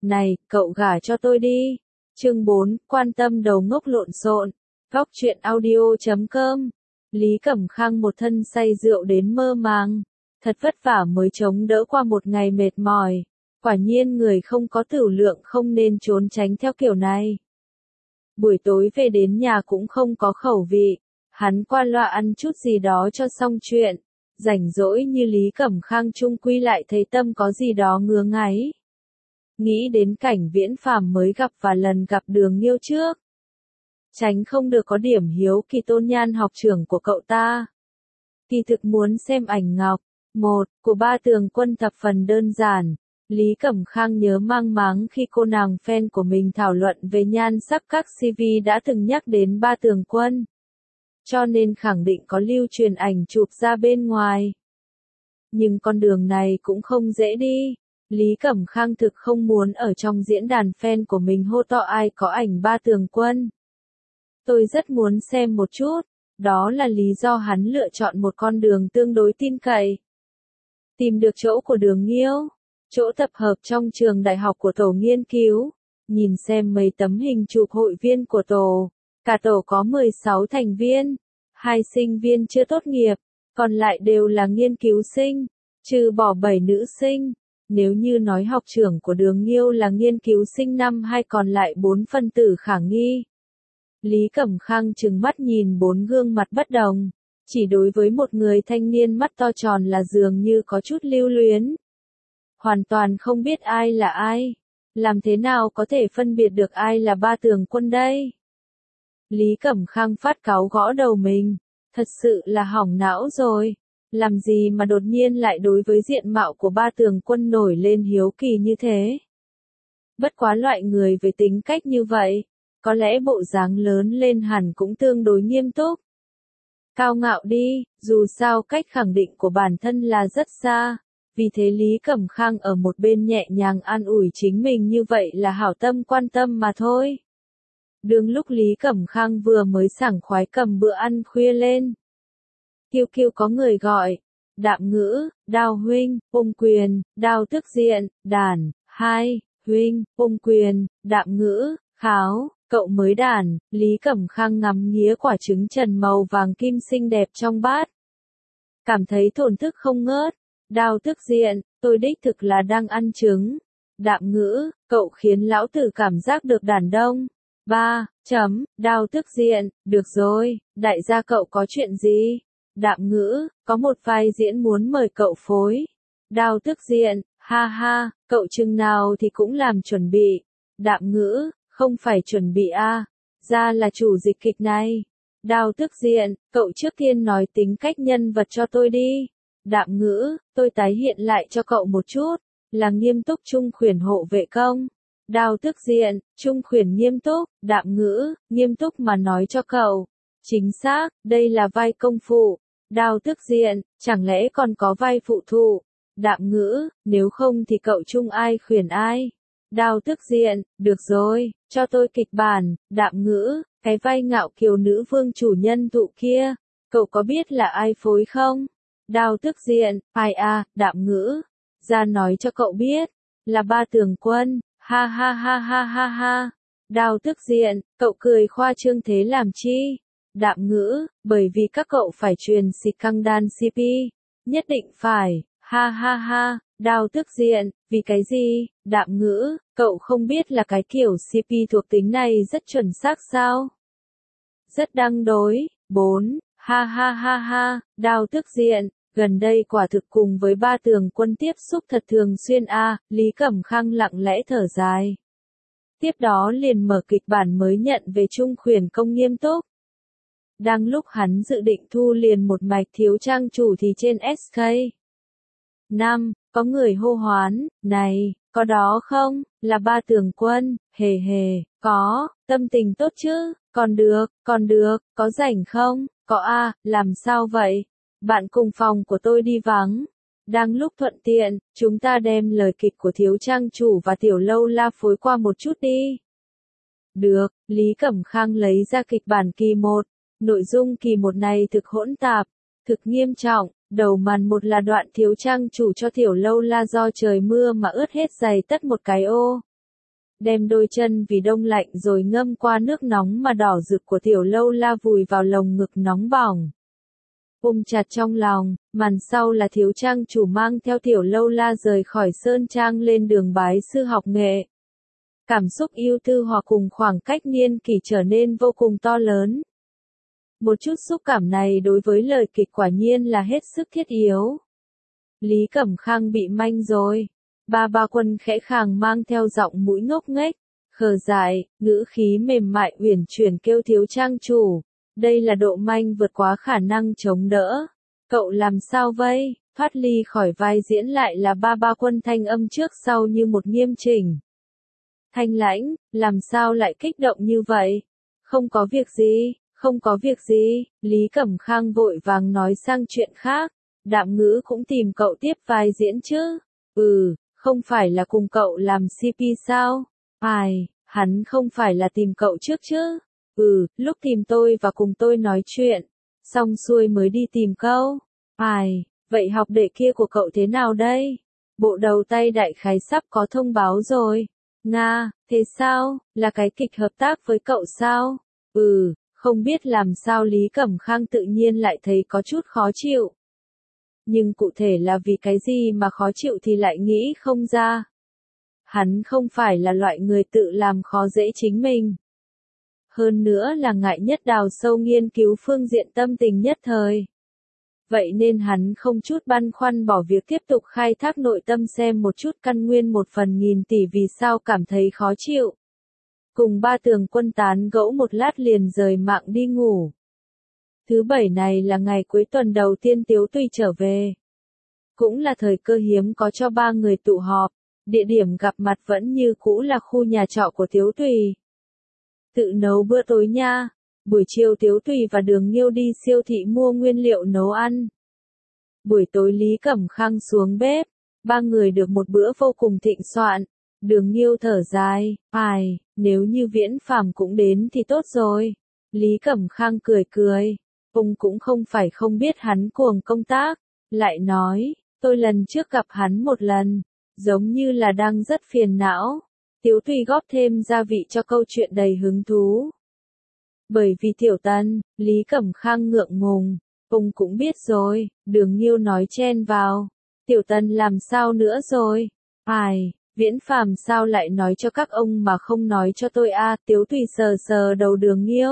Này, cậu gả cho tôi đi. Chương 4, quan tâm đầu ngốc lộn xộn. Góc truyện audio.com. Lý Cẩm Khang một thân say rượu đến mơ màng. Thật vất vả mới chống đỡ qua một ngày mệt mỏi. Quả nhiên người không có tửu lượng không nên trốn tránh theo kiểu này. Buổi tối về đến nhà cũng không có khẩu vị. Hắn qua loa ăn chút gì đó cho xong chuyện. Rảnh rỗi như Lý Cẩm Khang chung quy lại thấy tâm có gì đó ngứa ngáy. Nghĩ đến cảnh Viễn Phàm mới gặp và lần gặp Đường Nghiêu trước. Tránh không được có điểm hiếu kỳ Tôn Nhan học trưởng của cậu ta. Kỳ thực muốn xem ảnh ngọc. Một, của Ba Tường Quân thập phần đơn giản. Lý Cẩm Khang nhớ mang máng khi cô nàng fan của mình thảo luận về nhan sắc các CV đã từng nhắc đến Ba Tường Quân. Cho nên khẳng định có lưu truyền ảnh chụp ra bên ngoài. Nhưng con đường này cũng không dễ đi. Lý Cẩm Khang thực không muốn ở trong diễn đàn fan của mình hô to ai có ảnh Ba Tường Quân. Tôi rất muốn xem một chút, đó là lý do hắn lựa chọn một con đường tương đối tin cậy. Tìm được chỗ của Đường Nghiêu, chỗ tập hợp trong trường đại học của tổ nghiên cứu, nhìn xem mấy tấm hình chụp hội viên của tổ, cả tổ có 16 thành viên, 2 sinh viên chưa tốt nghiệp, còn lại đều là nghiên cứu sinh, trừ bỏ 7 nữ sinh. Nếu như nói học trưởng của Đường Nghiêu là nghiên cứu sinh năm 2 còn lại 4 phân tử khả nghi. Lý Cẩm Khang trừng mắt nhìn 4 gương mặt bất đồng, chỉ đối với một người thanh niên mắt to tròn là dường như có chút lưu luyến. Hoàn toàn không biết ai là ai, làm thế nào có thể phân biệt được ai là Ba Tường Quân đây? Lý Cẩm Khang phát cáu gõ đầu mình, thật sự là hỏng não rồi. Làm gì mà đột nhiên lại đối với diện mạo của Ba Tường Quân nổi lên hiếu kỳ như thế? Bất quá loại người với tính cách như vậy, có lẽ bộ dáng lớn lên hẳn cũng tương đối nghiêm túc. Cao ngạo đi, dù sao cách khẳng định của bản thân là rất xa, vì thế Lý Cẩm Khang ở một bên nhẹ nhàng an ủi chính mình như vậy là hảo tâm quan tâm mà thôi. Đương lúc Lý Cẩm Khang vừa mới sảng khoái cầm bữa ăn khuya lên. Kiêu kiêu có người gọi, Đạm Ngữ, Đao huynh, ôm quyền, Đao tức diện, đàn, 2, huynh, ôm quyền, Đạm Ngữ, kháo, cậu mới đàn, Lý Cẩm Khang ngắm nghía quả trứng trần màu vàng kim xinh đẹp trong bát. Cảm thấy thổn thức không ngớt, Đao tức diện, tôi đích thực là đang ăn trứng. Đạm Ngữ, cậu khiến lão tử cảm giác được đàn đông. 3, Đao tức diện, được rồi, đại gia cậu có chuyện gì? Đạm Ngữ, có một vai diễn muốn mời cậu phối. Đao tức diện, ha ha, cậu chừng nào thì cũng làm chuẩn bị. Đạm Ngữ, không phải chuẩn bị ra là chủ dịch kịch này. Đao tức diện, cậu trước tiên nói tính cách nhân vật cho tôi đi. Đạm Ngữ, tôi tái hiện lại cho cậu một chút, là nghiêm túc trung khuyển hộ vệ công. Đao tức diện, trung khuyển nghiêm túc, Đạm Ngữ, nghiêm túc mà nói cho cậu. Chính xác, đây là vai công phụ. Đao tức diện, chẳng lẽ còn có vai phụ thụ? Đạm Ngữ, nếu không thì cậu chung ai khuyển ai? Đao tức diện, được rồi, cho tôi kịch bản. Đạm Ngữ, cái vai ngạo kiều nữ vương chủ nhân thụ kia, cậu có biết là ai phối không? Đao tức diện, ai Đạm Ngữ, ra nói cho cậu biết, là Ba Tường Quân, ha ha ha ha ha ha. Đao tức diện, cậu cười khoa trương thế làm chi? Đạm Ngữ, bởi vì các cậu phải truyền xịt căng đan CP, nhất định phải, ha ha ha. Đao tức diện, vì cái gì? Đạm Ngữ, cậu không biết là cái kiểu CP thuộc tính này rất chuẩn xác sao? Rất đăng đối. 4, ha ha ha ha. Đao tức diện, gần đây quả thực cùng với Ba Tường Quân tiếp xúc thật thường xuyên Lý Cẩm Khang lặng lẽ thở dài. Tiếp đó liền mở kịch bản mới nhận về trung khuyển công nghiêm túc. Đang lúc hắn dự định thu liền một mạch thiếu trang chủ thì trên SK 5, có người hô hoán, này, có đó không, là Ba Tường Quân, hề hề, có, tâm tình tốt chứ, còn được, có rảnh không, có làm sao vậy, bạn cùng phòng của tôi đi vắng. Đang lúc thuận tiện, chúng ta đem lời kịch của thiếu trang chủ và tiểu lâu la phối qua một chút đi. Được, Lý Cẩm Khang lấy ra kịch bản kỳ 1. Nội dung kỳ 1 này thực hỗn tạp, thực nghiêm trọng, đầu màn 1 là đoạn thiếu trang chủ cho tiểu lâu la do trời mưa mà ướt hết giày tất một cái ô. đem đôi chân vì đông lạnh rồi ngâm qua nước nóng mà đỏ rực của Tiểu Lâu La vùi vào lồng ngực nóng bỏng. Ôm chặt trong lòng, màn sau là thiếu trang chủ mang theo Tiểu Lâu La rời khỏi Sơn Trang lên đường bái sư học nghệ. Cảm xúc yêu tư hòa cùng khoảng cách niên kỷ trở nên vô cùng to lớn. Một chút xúc cảm này đối với lời kịch quả nhiên là hết sức thiết yếu. Lý Cẩm Khang bị manh rồi. Ba Quân khẽ khàng mang theo giọng mũi ngốc nghếch, khờ dại, ngữ khí mềm mại uyển chuyển kêu thiếu trang chủ. Đây là độ manh vượt quá khả năng chống đỡ. Cậu làm sao vậy? Thoát ly khỏi vai diễn lại là Ba Quân thanh âm trước sau như một nghiêm chỉnh. Thanh lãnh, làm sao lại kích động như vậy? Không có việc gì, không có việc gì, Lý Cẩm Khang vội vàng nói sang chuyện khác. Đạm Ngữ cũng tìm cậu tiếp vai diễn chứ? Không phải là cùng cậu làm CP sao? Hắn không phải là tìm cậu trước chứ? Lúc tìm tôi và cùng tôi nói chuyện, xong xuôi mới đi tìm cậu. Vậy học đệ kia của cậu thế nào đây? Bộ đầu tay đại khái sắp có thông báo rồi. Nga, thế sao? Là cái kịch hợp tác với cậu sao? Không biết làm sao Lý Cẩm Khang tự nhiên lại thấy có chút khó chịu. Nhưng cụ thể là vì cái gì mà khó chịu thì lại nghĩ không ra. Hắn không phải là loại người tự làm khó dễ chính mình. Hơn nữa là ngại nhất đào sâu nghiên cứu phương diện tâm tình nhất thời. Vậy nên hắn không chút băn khoăn bỏ việc tiếp tục khai thác nội tâm xem một chút căn nguyên 1/1000 tỷ vì sao cảm thấy khó chịu. Cùng Ba Tường Quân tán gẫu một lát liền rời mạng đi ngủ. Thứ Bảy này là ngày cuối tuần đầu tiên Tiếu Tùy trở về. Cũng là thời cơ hiếm có cho ba người tụ họp. Địa điểm gặp mặt vẫn như cũ là khu nhà trọ của Tiếu Tùy. Tự nấu bữa tối nha. Buổi chiều Tiếu Tùy và Đường Nghiêu đi siêu thị mua nguyên liệu nấu ăn. Buổi tối Lý Cẩm Khang xuống bếp. Ba người được một bữa vô cùng thịnh soạn. Đường Nghiêu thở dài. Nếu như Viễn Phàm cũng đến thì tốt rồi. Lý Cẩm Khang cười cười. Ông cũng không phải không biết hắn cuồng công tác. Lại nói, tôi lần trước gặp hắn một lần. Giống như là đang rất phiền não. Tiếu Tùy góp thêm gia vị cho câu chuyện đầy hứng thú. Bởi vì Tiểu Tân, Lý Cẩm Khang ngượng ngùng. Ông cũng biết rồi, Đường Nghiêu nói chen vào. Tiểu Tân làm sao nữa rồi? Viễn Phàm sao lại nói cho các ông mà không nói cho tôi à? Tiếu Tùy sờ sờ đầu Đường Nghiêu.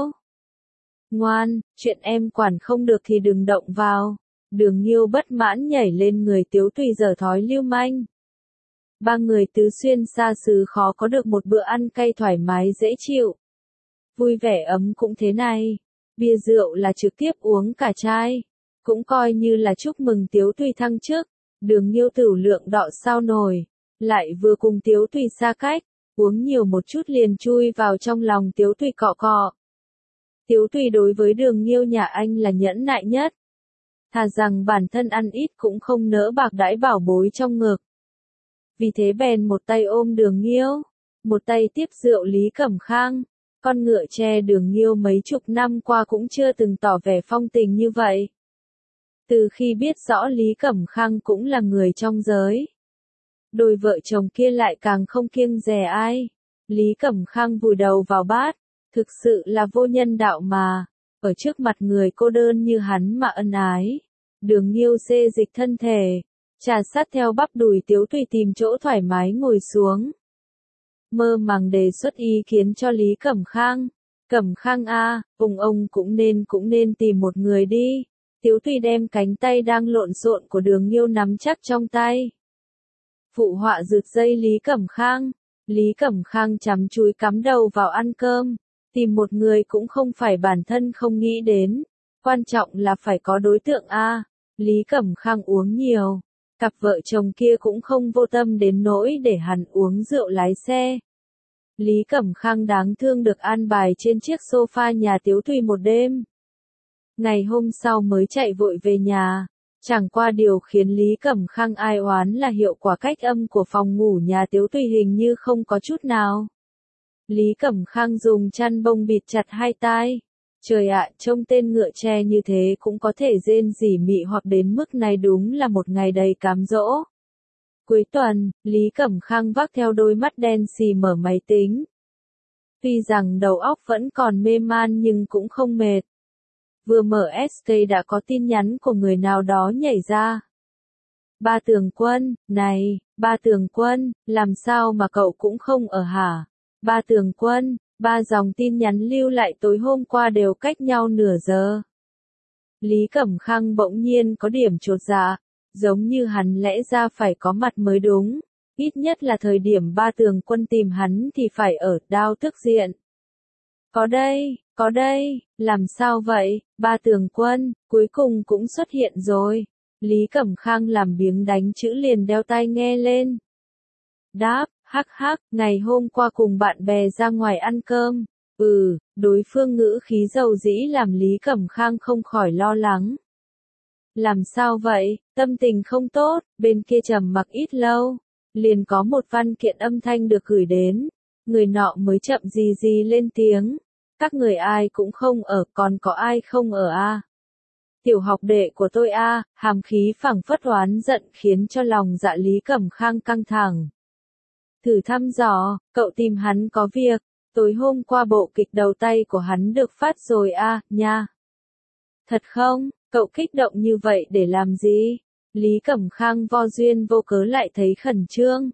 Ngoan, chuyện em quản không được thì đừng động vào. Đường Nghiêu bất mãn nhảy lên người Tiếu Tùy giở thói lưu manh. Ba người tứ xuyên xa xứ khó có được một bữa ăn cay thoải mái dễ chịu. Vui vẻ ấm cũng thế này. Bia rượu là trực tiếp uống cả chai. Cũng coi như là chúc mừng Tiếu Tùy thăng chức. Đường Nghiêu tửu lượng đọ sao nổi. Lại vừa cùng Tiếu Tùy xa cách. Uống nhiều một chút liền chui vào trong lòng Tiếu Tùy cọ cọ. Tiếu Tùy đối với Đường Nghiêu nhà anh là nhẫn nại nhất. Thà rằng bản thân ăn ít cũng không nỡ bạc đãi bảo bối trong ngực. Vì thế bèn một tay ôm Đường Nghiêu, một tay tiếp rượu Lý Cẩm Khang. Con ngựa tre Đường Nghiêu mấy chục năm qua cũng chưa từng tỏ vẻ phong tình như vậy. Từ khi biết rõ Lý Cẩm Khang cũng là người trong giới, đôi vợ chồng kia lại càng không kiêng dè ai. Lý Cẩm Khang vùi đầu vào bát, thực sự là vô nhân đạo mà, ở trước mặt người cô đơn như hắn mà ân ái. Đường Nghiêu xê dịch thân thể, trà sát theo bắp đùi Tiếu Tùy tìm chỗ thoải mái ngồi xuống. Mơ màng đề xuất ý kiến cho Lý Cẩm Khang. Cẩm Khang à, ông cũng nên tìm một người đi. Tiếu Tùy đem cánh tay đang lộn xộn của Đường Nghiêu nắm chắc trong tay. Phụ họa rượt dây Lý Cẩm Khang. Lý Cẩm Khang chăm chúi cắm đầu vào ăn cơm. Tìm một người cũng không phải bản thân không nghĩ đến. Quan trọng là phải có đối tượng a. Lý Cẩm Khang uống nhiều. Cặp vợ chồng kia cũng không vô tâm đến nỗi để hắn uống rượu lái xe. Lý Cẩm Khang đáng thương được an bài trên chiếc sofa nhà Tiếu Tùy một đêm. Ngày hôm sau mới chạy vội về nhà. Chẳng qua điều khiến Lý Cẩm Khang ai oán là hiệu quả cách âm của phòng ngủ nhà Tiếu Tùy hình như không có chút nào. Lý Cẩm Khang dùng chăn bông bịt chặt hai tai. Trời ạ, trông tên ngựa tre như thế cũng có thể rên rỉ mị hoặc đến mức này đúng là một ngày đầy cám dỗ. Cuối tuần, Lý Cẩm Khang vác theo đôi mắt đen xì mở máy tính. Tuy rằng đầu óc vẫn còn mê man nhưng cũng không mệt. Vừa mở SK đã có tin nhắn của người nào đó nhảy ra. Ba Tường Quân, này, Ba Tường Quân, làm sao mà cậu cũng không ở hả? Ba Tường Quân, ba dòng tin nhắn lưu lại tối hôm qua đều cách nhau nửa giờ. Lý Cẩm Khang bỗng nhiên có điểm chột dạ, giống như hắn lẽ ra phải có mặt mới đúng. Ít nhất là thời điểm Ba Tường Quân tìm hắn thì phải ở Đao Tức Diện. Có đây, làm sao vậy, Ba Tường Quân, cuối cùng cũng xuất hiện rồi. Lý Cẩm Khang làm biếng đánh chữ liền đeo tai nghe lên. Đáp, hắc hắc, ngày hôm qua cùng bạn bè ra ngoài ăn cơm. Đối phương ngữ khí dầu dĩ làm Lý Cẩm Khang không khỏi lo lắng. Làm sao vậy, tâm tình không tốt, bên kia trầm mặc ít lâu. Liền có một văn kiện âm thanh được gửi đến. Người nọ mới chậm gì lên tiếng. Các người ai cũng không ở, còn có ai không ở a? Tiểu học đệ của tôi a, hàm khí phảng phất oán giận khiến cho lòng dạ Lý Cẩm Khang căng thẳng. Thử thăm dò, cậu tìm hắn có việc, tối hôm qua bộ kịch đầu tay của hắn được phát rồi a, nha. Thật không, cậu kích động như vậy để làm gì? Lý Cẩm Khang vô duyên vô cớ lại thấy khẩn trương.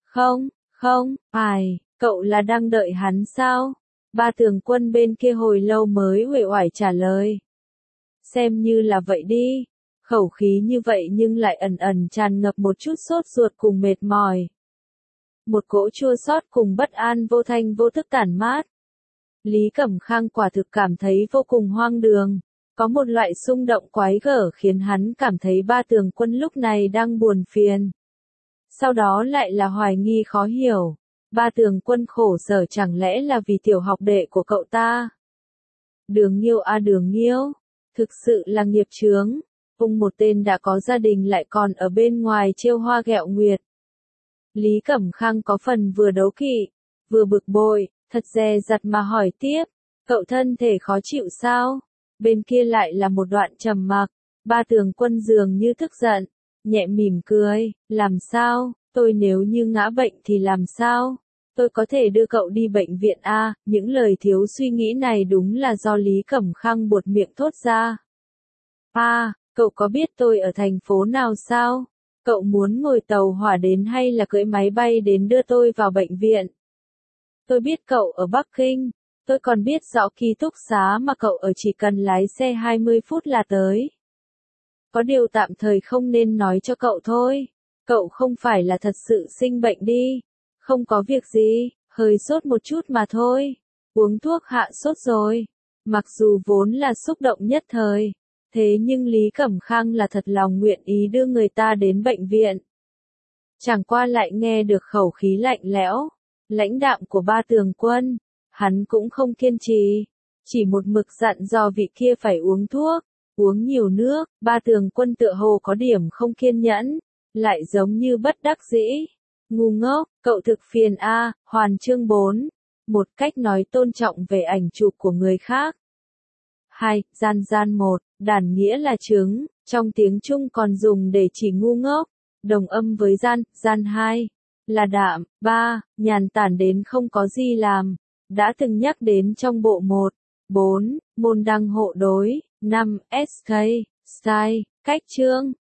Không, cậu là đang đợi hắn sao? Ba Tường Quân bên kia hồi lâu mới uể oải trả lời. Xem như là vậy đi. Khẩu khí như vậy nhưng lại ẩn ẩn tràn ngập một chút sốt ruột cùng mệt mỏi. Một cỗ chua xót cùng bất an vô thanh vô thức tản mát. Lý Cẩm Khang quả thực cảm thấy vô cùng hoang đường. Có một loại xung động quái gở khiến hắn cảm thấy Ba Tường Quân lúc này đang buồn phiền. Sau đó lại là hoài nghi khó hiểu. Ba Tường Quân khổ sở chẳng lẽ là vì tiểu học đệ của cậu ta? Đường Nghiêu a Đường Nghiêu, thực sự là nghiệp chướng. Ông một tên đã có gia đình lại còn ở bên ngoài trêu hoa ghẹo nguyệt. Lý Cẩm Khang có phần vừa đấu kỵ, vừa bực bội, thật dè dặt mà hỏi tiếp. Cậu thân thể khó chịu sao? Bên kia lại là một đoạn trầm mặc. Ba Tường Quân dường như tức giận, nhẹ mỉm cười. Làm sao? Tôi nếu như ngã bệnh thì làm sao? Tôi có thể đưa cậu đi bệnh viện a. Những lời thiếu suy nghĩ này đúng là do Lý Cẩm Khang buột miệng thốt ra. Cậu có biết tôi ở thành phố nào sao? Cậu muốn ngồi tàu hỏa đến hay là cưỡi máy bay đến đưa tôi vào bệnh viện? Tôi biết cậu ở Bắc Kinh. Tôi còn biết rõ ký túc xá mà cậu ở chỉ cần lái xe 20 phút là tới. Có điều tạm thời không nên nói cho cậu thôi. Cậu không phải là thật sự sinh bệnh đi. Không có việc gì, hơi sốt một chút mà thôi. Uống thuốc hạ sốt rồi. Mặc dù vốn là xúc động nhất thời. Thế nhưng Lý Cẩm Khang là thật lòng nguyện ý đưa người ta đến bệnh viện. Chẳng qua lại nghe được khẩu khí lạnh lẽo, lãnh đạm của Ba Tường Quân. Hắn cũng không kiên trì. Chỉ một mực dặn dò vị kia phải uống thuốc, uống nhiều nước. Ba Tường Quân tựa hồ có điểm không kiên nhẫn, lại giống như bất đắc dĩ. Ngu ngốc, cậu thực phiền a. Hoàn chương 4. Một cách nói tôn trọng về ảnh chụp của người khác. 2. Gian 1. Đản nghĩa là trứng, trong tiếng Trung còn dùng để chỉ ngu ngốc. Đồng âm với gian 2. Là đạm. 3. Nhàn tản đến không có gì làm. Đã từng nhắc đến trong bộ 1. 4. Môn đăng hộ đối. 5. SK. Style. Cách chương.